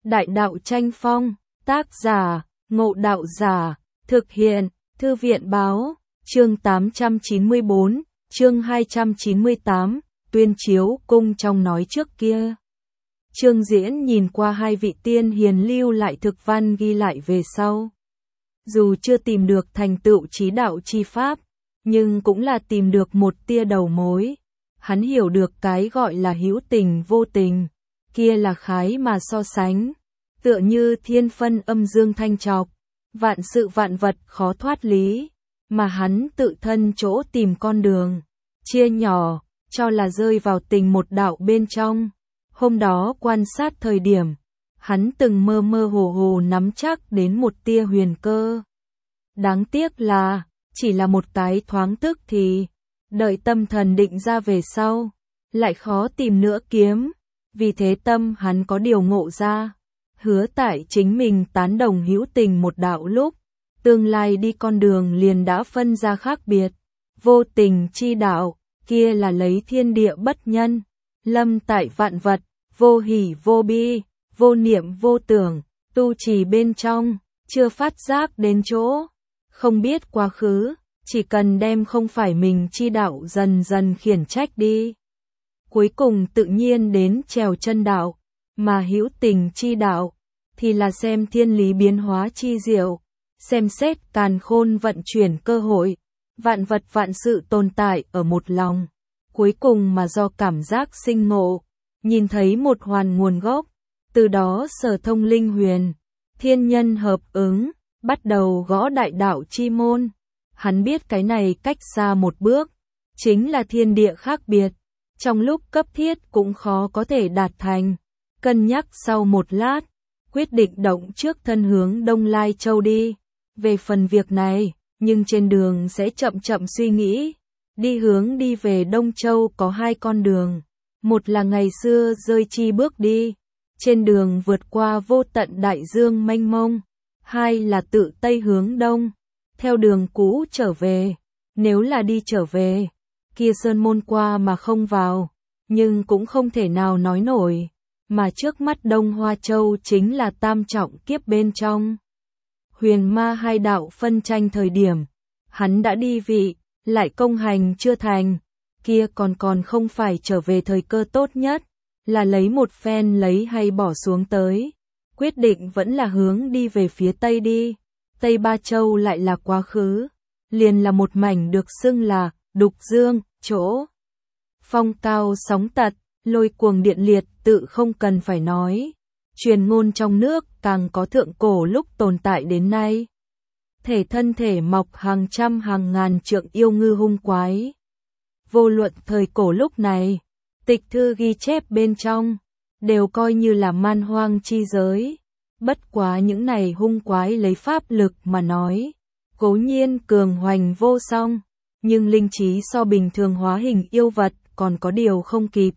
Đại đạo tranh phong, tác giả, Ngộ Đạo Giả, thực hiện, Thư viện báo, chương 894, chương 298, tuyên chiếu cung trong nói trước kia. Trương Diễn nhìn qua hai vị tiên hiền lưu lại thực văn ghi lại về sau. Dù chưa tìm được thành tựu chí đạo chi pháp, nhưng cũng là tìm được một tia đầu mối. Hắn hiểu được cái gọi là hữu tình vô tình, kia là khái mà so sánh. Tựa như thiên phân âm dương thanh trọc, vạn sự vạn vật khó thoát lý, mà hắn tự thân chỗ tìm con đường, chia nhỏ, cho là rơi vào tình một đạo bên trong. Hôm đó quan sát thời điểm, hắn từng mơ mơ hồ hồ nắm chắc đến một tia huyền cơ. Đáng tiếc là, chỉ là một cái thoáng tức thì, đợi tâm thần định ra về sau, lại khó tìm nữa kiếm. Vì thế tâm hắn có điều ngộ ra, hứa tại chính mình tán đồng hữu tình một đạo lúc, tương lai đi con đường liền đã phân ra khác biệt. Vô tình chi đạo, kia là lấy thiên địa bất nhân, lâm tại vạn vật, vô hỷ vô bi, vô niệm vô tưởng, tu trì bên trong, chưa phát giác đến chỗ, không biết quá khứ, chỉ cần đem không phải mình chi đạo dần dần khiển trách đi. Cuối cùng tự nhiên đến trèo chân đạo, mà hữu tình chi đạo, thì là xem thiên lý biến hóa chi diệu, xem xét càn khôn vận chuyển cơ hội, vạn vật vạn sự tồn tại ở một lòng. Cuối cùng mà do cảm giác sinh ngộ, nhìn thấy một hoàn nguồn gốc, từ đó sở thông linh huyền, thiên nhân hợp ứng, bắt đầu gõ đại đạo chi môn. Hắn biết cái này cách xa một bước, chính là thiên địa khác biệt, trong lúc cấp thiết cũng khó có thể đạt thành. Cân nhắc sau một lát, quyết định động trước thân hướng Đông Lai Châu đi. Về phần việc này, nhưng trên đường sẽ chậm chậm suy nghĩ. Đi về Đông Châu có hai con đường. Một là ngày xưa rơi chi bước đi, trên đường vượt qua vô tận đại dương mênh mông. Hai là tự Tây hướng Đông, theo đường cũ trở về. Nếu là đi trở về, kia sơn môn qua mà không vào, nhưng cũng không thể nào nói nổi. Mà trước mắt Đông Hoa Châu chính là tam trọng kiếp bên trong. Huyền ma hai đạo phân tranh thời điểm, hắn đã đi vị, lại công hành chưa thành, kia còn không phải trở về thời cơ tốt nhất, là lấy một phen lấy hay bỏ xuống tới. Quyết định vẫn là hướng đi về phía Tây đi, Tây Ba Châu lại là quá khứ, liền là một mảnh được xưng là Đục Dương, chỗ phong cao sóng tật, lôi cuồng điện liệt tự không cần phải nói. Truyền ngôn trong nước càng có thượng cổ lúc tồn tại đến nay. Thân thể mọc hàng trăm hàng ngàn trượng yêu ngư hung quái. Vô luận thời cổ lúc này, tịch thư ghi chép bên trong, đều coi như là man hoang chi giới. Bất quá những này hung quái lấy pháp lực mà nói, cố nhiên cường hoành vô song, nhưng linh trí so bình thường hóa hình yêu vật còn có điều không kịp.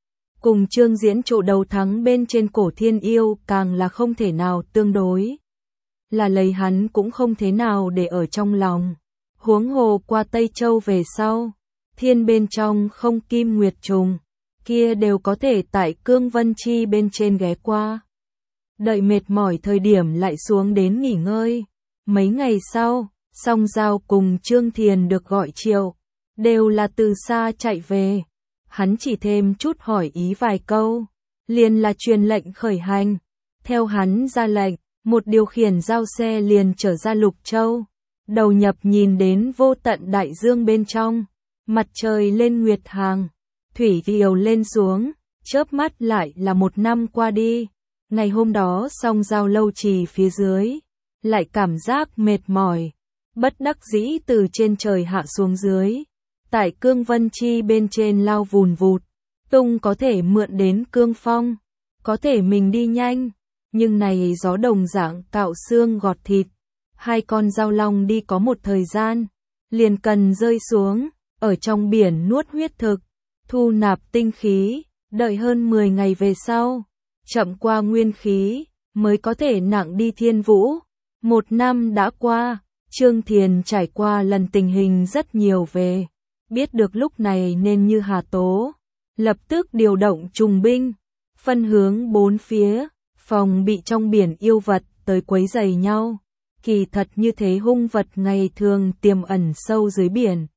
Cùng Trương Diễn trụ đầu thắng bên trên cổ thiên yêu càng là không thể nào tương đối. Là lấy hắn cũng không thế nào để ở trong lòng. Huống hồ qua Tây Châu về sau, thiên bên trong không kim nguyệt trùng, kia đều có thể tại cương vân chi bên trên ghé qua. Đợi mệt mỏi thời điểm lại xuống đến nghỉ ngơi. Mấy ngày sau, Song Giao cùng Trương Thiền được gọi triệu, đều là từ xa chạy về. Hắn chỉ thêm chút hỏi ý vài câu, liền là truyền lệnh khởi hành. Theo hắn ra lệnh, một điều khiển giao xe liền trở ra Lục Châu, đầu nhập nhìn đến vô tận đại dương bên trong, mặt trời lên nguyệt hàng, thủy triều lên xuống, chớp mắt lại là một năm qua đi. Ngày hôm đó Song Giao lâu trì phía dưới, lại cảm giác mệt mỏi, bất đắc dĩ từ trên trời hạ xuống dưới. Tại cương vân chi bên trên lao vùn vụt, tung có thể mượn đến cương phong, có thể mình đi nhanh, nhưng này gió đồng dạng cạo xương gọt thịt. Hai con giao long đi có một thời gian, liền cần rơi xuống, ở trong biển nuốt huyết thực, thu nạp tinh khí, đợi hơn 10 ngày về sau, chậm qua nguyên khí, mới có thể nặng đi thiên vũ. Một năm đã qua, Trương Thiền trải qua lần tình hình rất nhiều về. Biết được lúc này nên như Hà Tố, lập tức điều động trùng binh, phân hướng bốn phía, phòng bị trong biển yêu vật tới quấy rầy nhau. Kỳ thật như thế hung vật ngày thường tiềm ẩn sâu dưới biển,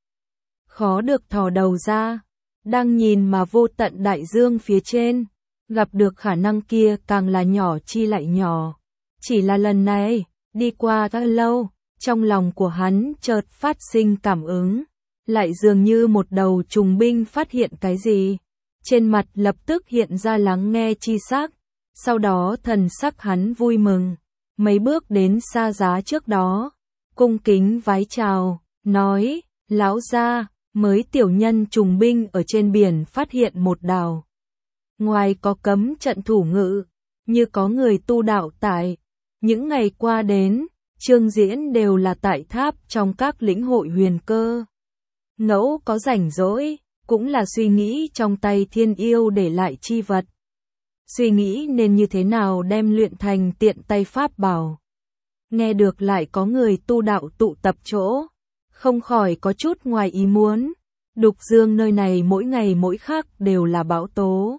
khó được thò đầu ra, đang nhìn mà vô tận đại dương phía trên, gặp được khả năng kia càng là nhỏ chi lại nhỏ. Chỉ là lần này, đi qua đã lâu, trong lòng của hắn chợt phát sinh cảm ứng, lại dường như một đầu trùng binh phát hiện cái gì. Trên mặt lập tức hiện ra lắng nghe chi sắc, sau đó thần sắc hắn vui mừng, mấy bước đến Sa Giá trước đó, cung kính vái chào, nói, lão gia, mới tiểu nhân trùng binh ở trên biển phát hiện một đảo. Ngoài có cấm trận thủ ngự, như có người tu đạo tại. Những ngày qua đến, Trương Diễn đều là tại tháp trong các lĩnh hội huyền cơ. Ngẫu có rảnh rỗi, cũng là suy nghĩ trong tay thiên yêu để lại chi vật. Suy nghĩ nên như thế nào đem luyện thành tiện tay pháp bảo. Nghe được lại có người tu đạo tụ tập chỗ, không khỏi có chút ngoài ý muốn. Đục Dương nơi này mỗi ngày mỗi khắc đều là bão tố.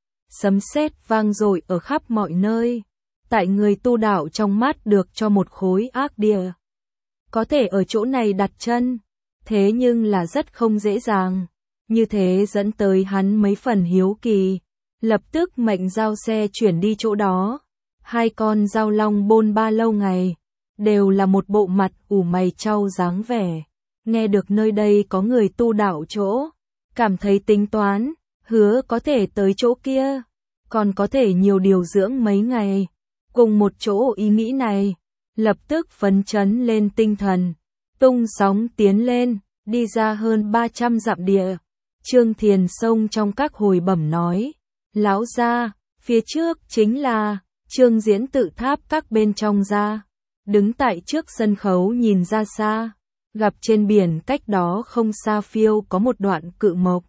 Sấm sét vang dội ở khắp mọi nơi. Tại người tu đạo trong mắt được cho một khối ác địa. Có thể ở chỗ này đặt chân, thế nhưng là rất không dễ dàng. Như thế dẫn tới hắn mấy phần hiếu kỳ. Lập tức mệnh giao xe chuyển đi chỗ đó. Hai con giao long bôn ba lâu ngày, đều là một bộ mặt ủ mày trao dáng vẻ. Nghe được nơi đây có người tu đạo chỗ, cảm thấy tính toán, hứa có thể tới chỗ kia, còn có thể nhiều điều dưỡng mấy ngày. Cùng một chỗ ý nghĩ này, lập tức phấn chấn lên tinh thần, tung sóng tiến lên, đi ra hơn 300 dặm địa. Trương Thiền Sông trong các hồi bẩm nói, lão gia, phía trước chính là Trương Diễn tự tháp các bên trong ra, đứng tại trước sân khấu nhìn ra xa, gặp trên biển cách đó không xa phiêu có một đoạn cự mộc.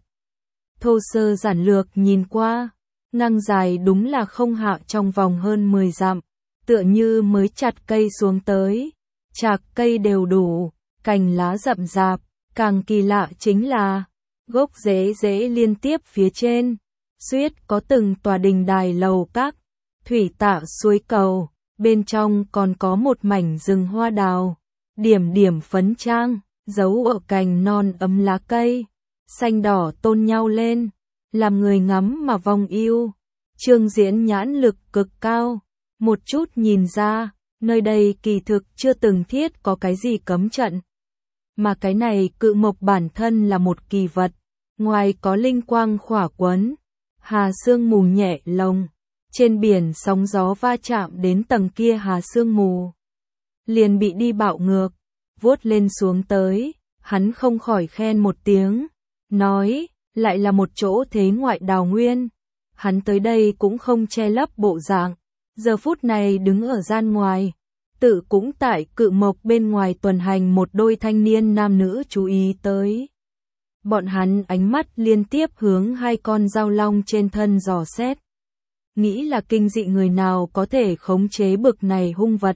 Thô sơ giản lược nhìn qua, ngang dài đúng là không hạ trong vòng hơn 10 dặm, tựa như mới chặt cây xuống tới, chạc cây đều đủ, cành lá rậm rạp, càng kỳ lạ chính là gốc rễ liên tiếp phía trên, suýt có từng tòa đình đài lầu các, thủy tạ suối cầu, bên trong còn có một mảnh rừng hoa đào, điểm điểm phấn trang, giấu ở cành non ấm lá cây, xanh đỏ tôn nhau lên, làm người ngắm mà vong yêu. Trương Diễn nhãn lực cực cao, một chút nhìn ra, nơi đây kỳ thực chưa từng thiết có cái gì cấm trận. Mà cái này cự mộc bản thân là một kỳ vật, ngoài có linh quang khỏa quấn, hà sương mù nhẹ lồng, trên biển sóng gió va chạm đến tầng kia hà sương mù, liền bị đi bạo ngược, vuốt lên xuống tới, hắn không khỏi khen một tiếng, nói, lại là một chỗ thế ngoại đào nguyên. Hắn tới đây cũng không che lấp bộ dạng, giờ phút này đứng ở gian ngoài, tự cũng tại cự mộc bên ngoài tuần hành một đôi thanh niên nam nữ chú ý tới. Bọn hắn ánh mắt liên tiếp hướng hai con dao long trên thân dò xét. Nghĩ là kinh dị người nào có thể khống chế bực này hung vật.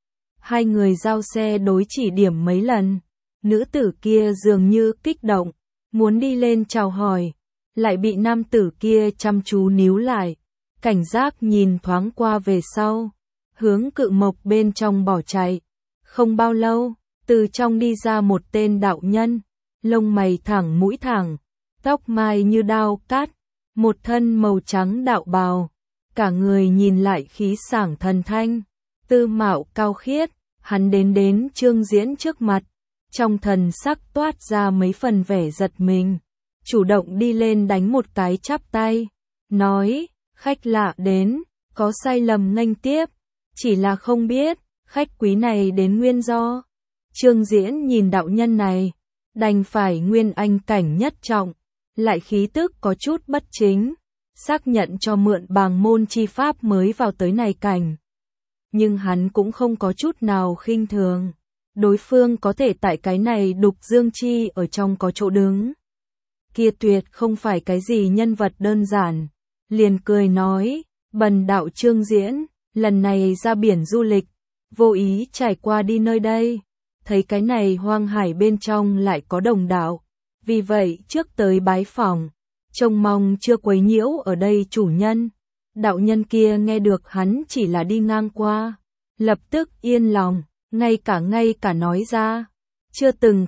Hai người giao xe đối chỉ điểm mấy lần, nữ tử kia dường như kích động, muốn đi lên chào hỏi, lại bị nam tử kia chăm chú níu lại, cảnh giác nhìn thoáng qua về sau, hướng cự mộc bên trong bỏ chạy. Không bao lâu, từ trong đi ra một tên đạo nhân, lông mày thẳng mũi thẳng, tóc mai như đao cát, một thân màu trắng đạo bào, cả người nhìn lại khí sảng thần thanh, tư mạo cao khiết. Hắn đến Trương Diễn trước mặt, trong thần sắc toát ra mấy phần vẻ giật mình, chủ động đi lên đánh một cái chắp tay, nói, khách lạ đến, có sai lầm nghênh tiếp, chỉ là không biết, khách quý này đến nguyên do. Trương Diễn nhìn đạo nhân này, đành phải nguyên anh cảnh nhất trọng, lại khí tức có chút bất chính, xác nhận cho mượn bàng môn chi pháp mới vào tới này cảnh. Nhưng hắn cũng không có chút nào khinh thường, đối phương có thể tại cái này Đục Dương chi ở trong có chỗ đứng. Kia tuyệt không phải cái gì nhân vật đơn giản, liền cười nói, bần đạo Trương Diễn, lần này ra biển du lịch, vô ý trải qua đi nơi đây, thấy cái này hoang hải bên trong lại có đồng đạo, vì vậy trước tới bái phỏng, trông mong chưa quấy nhiễu ở đây chủ nhân. Đạo nhân kia nghe được hắn chỉ là đi ngang qua, lập tức yên lòng, ngay cả nói ra, chưa từng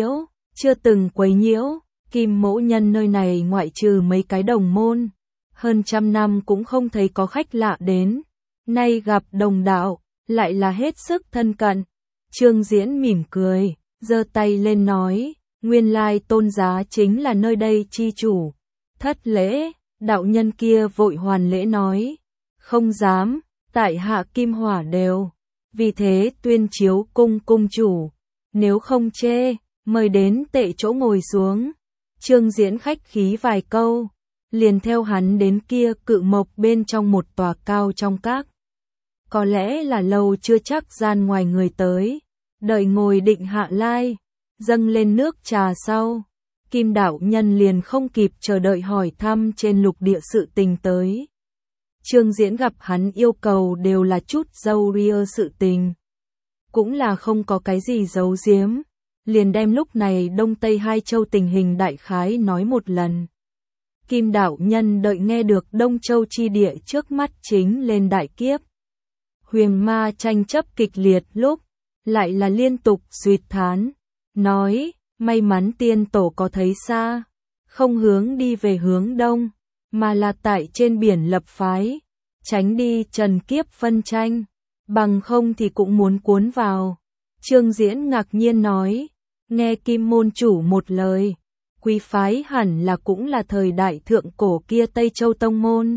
quấy nhiễu, Kim mỗ nhân nơi này ngoại trừ mấy cái đồng môn, hơn trăm năm cũng không thấy có khách lạ đến, nay gặp đồng đạo, lại là hết sức thân cận. Trương Diễn mỉm cười, giơ tay lên nói, nguyên lai tôn giá chính là nơi đây chi chủ. Thất lễ, đạo nhân kia vội hoàn lễ nói, không dám, tại hạ Kim Hỏa đều, vì thế tuyên chiếu cung cung chủ, nếu không chê, mời đến tệ chỗ ngồi xuống. Trương Diễn khách khí vài câu, liền theo hắn đến kia cự mộc bên trong một tòa cao trong các. Có lẽ là lâu chưa chắc gian ngoài người tới, đợi ngồi định hạ lai, dâng lên nước trà sau. Kim đạo nhân liền không kịp chờ đợi hỏi thăm trên lục địa sự tình tới. Trương Diễn gặp hắn yêu cầu đều là chút dâu ria sự tình, cũng là không có cái gì giấu giếm, liền đem lúc này Đông Tây hai châu tình hình đại khái nói một lần. Kim đạo nhân đợi nghe được Đông Châu chi địa trước mắt chính lên đại kiếp. Huyền ma tranh chấp kịch liệt lúc, lại là liên tục duyệt thán, nói, may mắn tiên tổ có thấy xa, không hướng đi về hướng đông, mà là tại trên biển lập phái, tránh đi trần kiếp phân tranh, bằng không thì cũng muốn cuốn vào. Trương Diễn ngạc nhiên nói, nghe Kim môn chủ một lời, quý phái hẳn là cũng là thời đại thượng cổ kia Tây Châu Tông môn.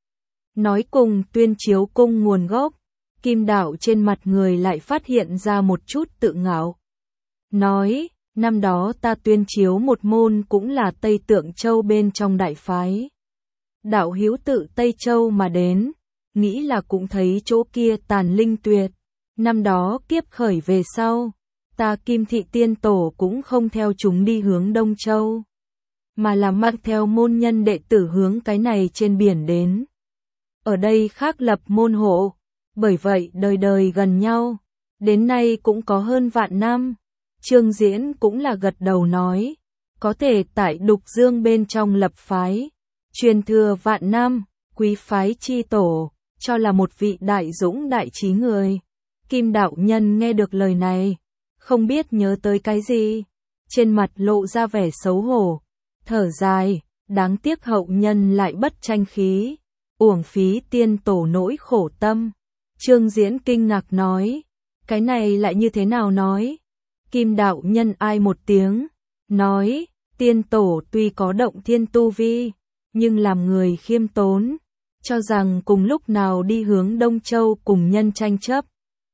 Nói cùng tuyên chiếu cung nguồn gốc, Kim đạo trên mặt người lại phát hiện ra một chút tự ngạo. Nói, năm đó ta tuyên chiếu một môn cũng là Tây Tượng Châu bên trong đại phái. Đạo hữu tự Tây Châu mà đến, nghĩ là cũng thấy chỗ kia tàn linh tuyệt. Năm đó kiếp khởi về sau, ta Kim thị tiên tổ cũng không theo chúng đi hướng Đông Châu, mà là mang theo môn nhân đệ tử hướng cái này trên biển đến. Ở đây khác lập môn hộ, bởi vậy đời đời gần nhau, đến nay cũng có hơn vạn năm. Trương Diễn cũng là gật đầu nói, có thể tại Đục Dương bên trong lập phái, truyền thừa vạn năm, quý phái chi tổ, cho là một vị đại dũng đại trí người. Kim đạo nhân nghe được lời này, không biết nhớ tới cái gì, trên mặt lộ ra vẻ xấu hổ, thở dài, đáng tiếc hậu nhân lại bất tranh khí, uổng phí tiên tổ nỗi khổ tâm. Trương Diễn kinh ngạc nói, cái này lại như thế nào nói? Kim đạo nhân ai một tiếng, nói, tiên tổ tuy có động thiên tu vi, nhưng làm người khiêm tốn, cho rằng cùng lúc nào đi hướng Đông Châu cùng nhân tranh chấp,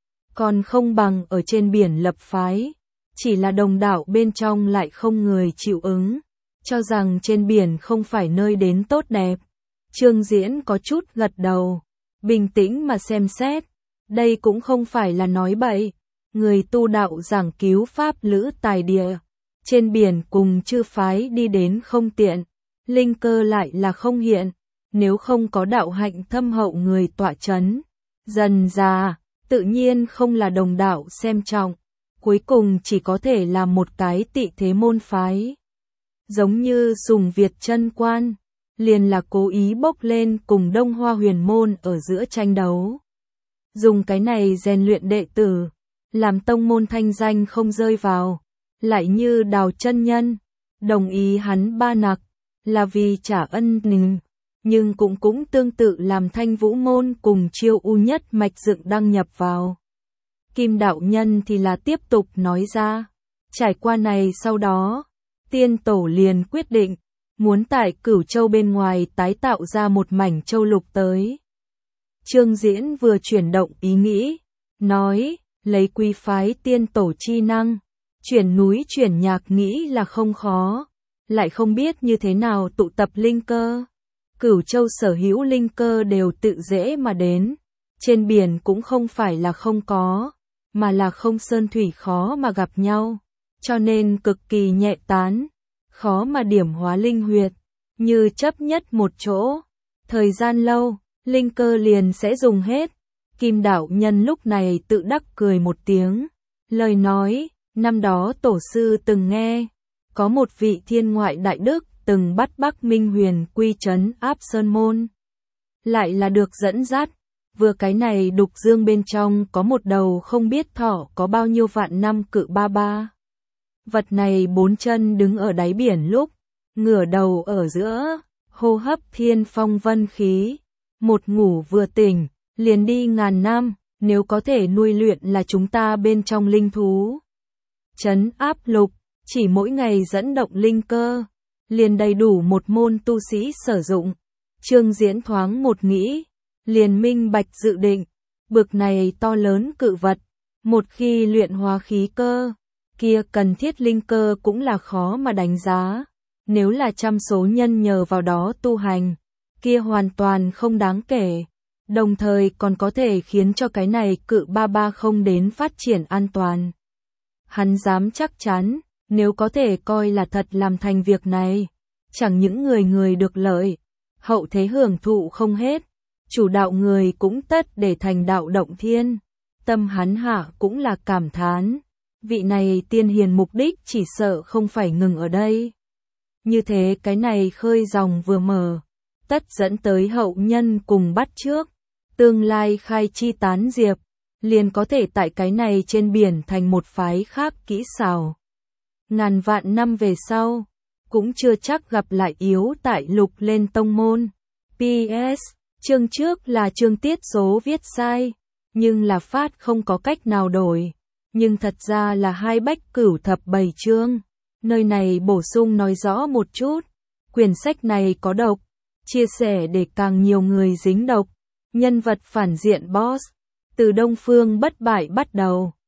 còn không bằng ở trên biển lập phái, chỉ là đồng đạo bên trong lại không người chịu ứng, cho rằng trên biển không phải nơi đến tốt đẹp. Trương Diễn có chút gật đầu, bình tĩnh mà xem xét, đây cũng không phải là nói bậy, người tu đạo giảng cứu pháp lữ tài địa, trên biển cùng chư phái đi đến không tiện, linh cơ lại là không hiện, nếu không có đạo hạnh thâm hậu người tọa chấn, dần già, tự nhiên không là đồng đạo xem trọng, cuối cùng chỉ có thể là một cái tị thế môn phái. Giống như Sùng Việt Chân Quan, liền là cố ý bốc lên cùng Đông Hoa Huyền môn ở giữa tranh đấu. Dùng cái này rèn luyện đệ tử, làm tông môn thanh danh không rơi vào, lại như Đào chân nhân, đồng ý hắn ba nặc, là vì trả ân tình, nhưng cũng tương tự làm Thanh Vũ môn cùng Chiêu U nhất mạch dựng đăng nhập vào. Kim đạo nhân thì là tiếp tục nói ra, trải qua này sau đó, tiên tổ liền quyết định, muốn tại Cửu Châu bên ngoài tái tạo ra một mảnh châu lục tới. Trương Diễn vừa chuyển động ý nghĩ, nói, lấy quý phái tiên tổ chi năng, chuyển núi chuyển nhạc nghĩ là không khó, lại không biết như thế nào tụ tập linh cơ. Cửu Châu sở hữu linh cơ đều tự dễ mà đến, trên biển cũng không phải là không có, mà là không sơn thủy khó mà gặp nhau, cho nên cực kỳ nhẹ tán, khó mà điểm hóa linh huyệt, như chấp nhất một chỗ, thời gian lâu, linh cơ liền sẽ dùng hết. Kim đạo nhân lúc này tự đắc cười một tiếng, lời nói, năm đó tổ sư từng nghe, có một vị thiên ngoại đại đức từng bắt Bắc Minh Huyền quy trấn áp sơn môn, lại là được dẫn dắt. Vừa cái này đục dương bên trong có một đầu không biết thỏ có bao nhiêu vạn năm cự ba ba. Vật này 4 chân đứng ở đáy biển lúc, ngửa đầu ở giữa, hô hấp thiên phong vân khí. Một ngủ vừa tỉnh, liền đi ngàn năm, nếu có thể nuôi luyện là chúng ta bên trong linh thú. Trấn áp lục, chỉ mỗi ngày dẫn động linh cơ, liền đầy đủ một môn tu sĩ sử dụng. Trương Diễn thoáng một nghĩ, liền minh bạch dự định, bực này to lớn cự vật, một khi luyện hóa khí cơ, kia cần thiết linh cơ cũng là khó mà đánh giá. Nếu là trăm số nhân nhờ vào đó tu hành, kia hoàn toàn không đáng kể, đồng thời còn có thể khiến cho cái này cự ba ba không đến phát triển an toàn. Hắn dám chắc chắn, nếu có thể coi là thật làm thành việc này, chẳng những người được lợi, hậu thế hưởng thụ không hết, chủ đạo người cũng tất để thành đạo động thiên. Tâm hắn hạ cũng là cảm thán, vị này tiên hiền mục đích chỉ sợ không phải ngừng ở đây. Như thế cái này khơi dòng vừa mở, tất dẫn tới hậu nhân cùng bắt trước, tương lai khai chi tán diệp, liền có thể tại cái này trên biển thành một phái khác kỹ xảo. Ngàn vạn năm về sau, cũng chưa chắc gặp lại yếu tại lục lên tông môn. PS, chương trước là chương tiết số viết sai, nhưng là phát không có cách nào đổi. Nhưng thật ra là hai bách cửu thập 7 chương. Nơi này bổ sung nói rõ một chút, quyển sách này có độc, chia sẻ để càng nhiều người dính độc. Nhân vật phản diện boss, từ Đông Phương bất bại bắt đầu,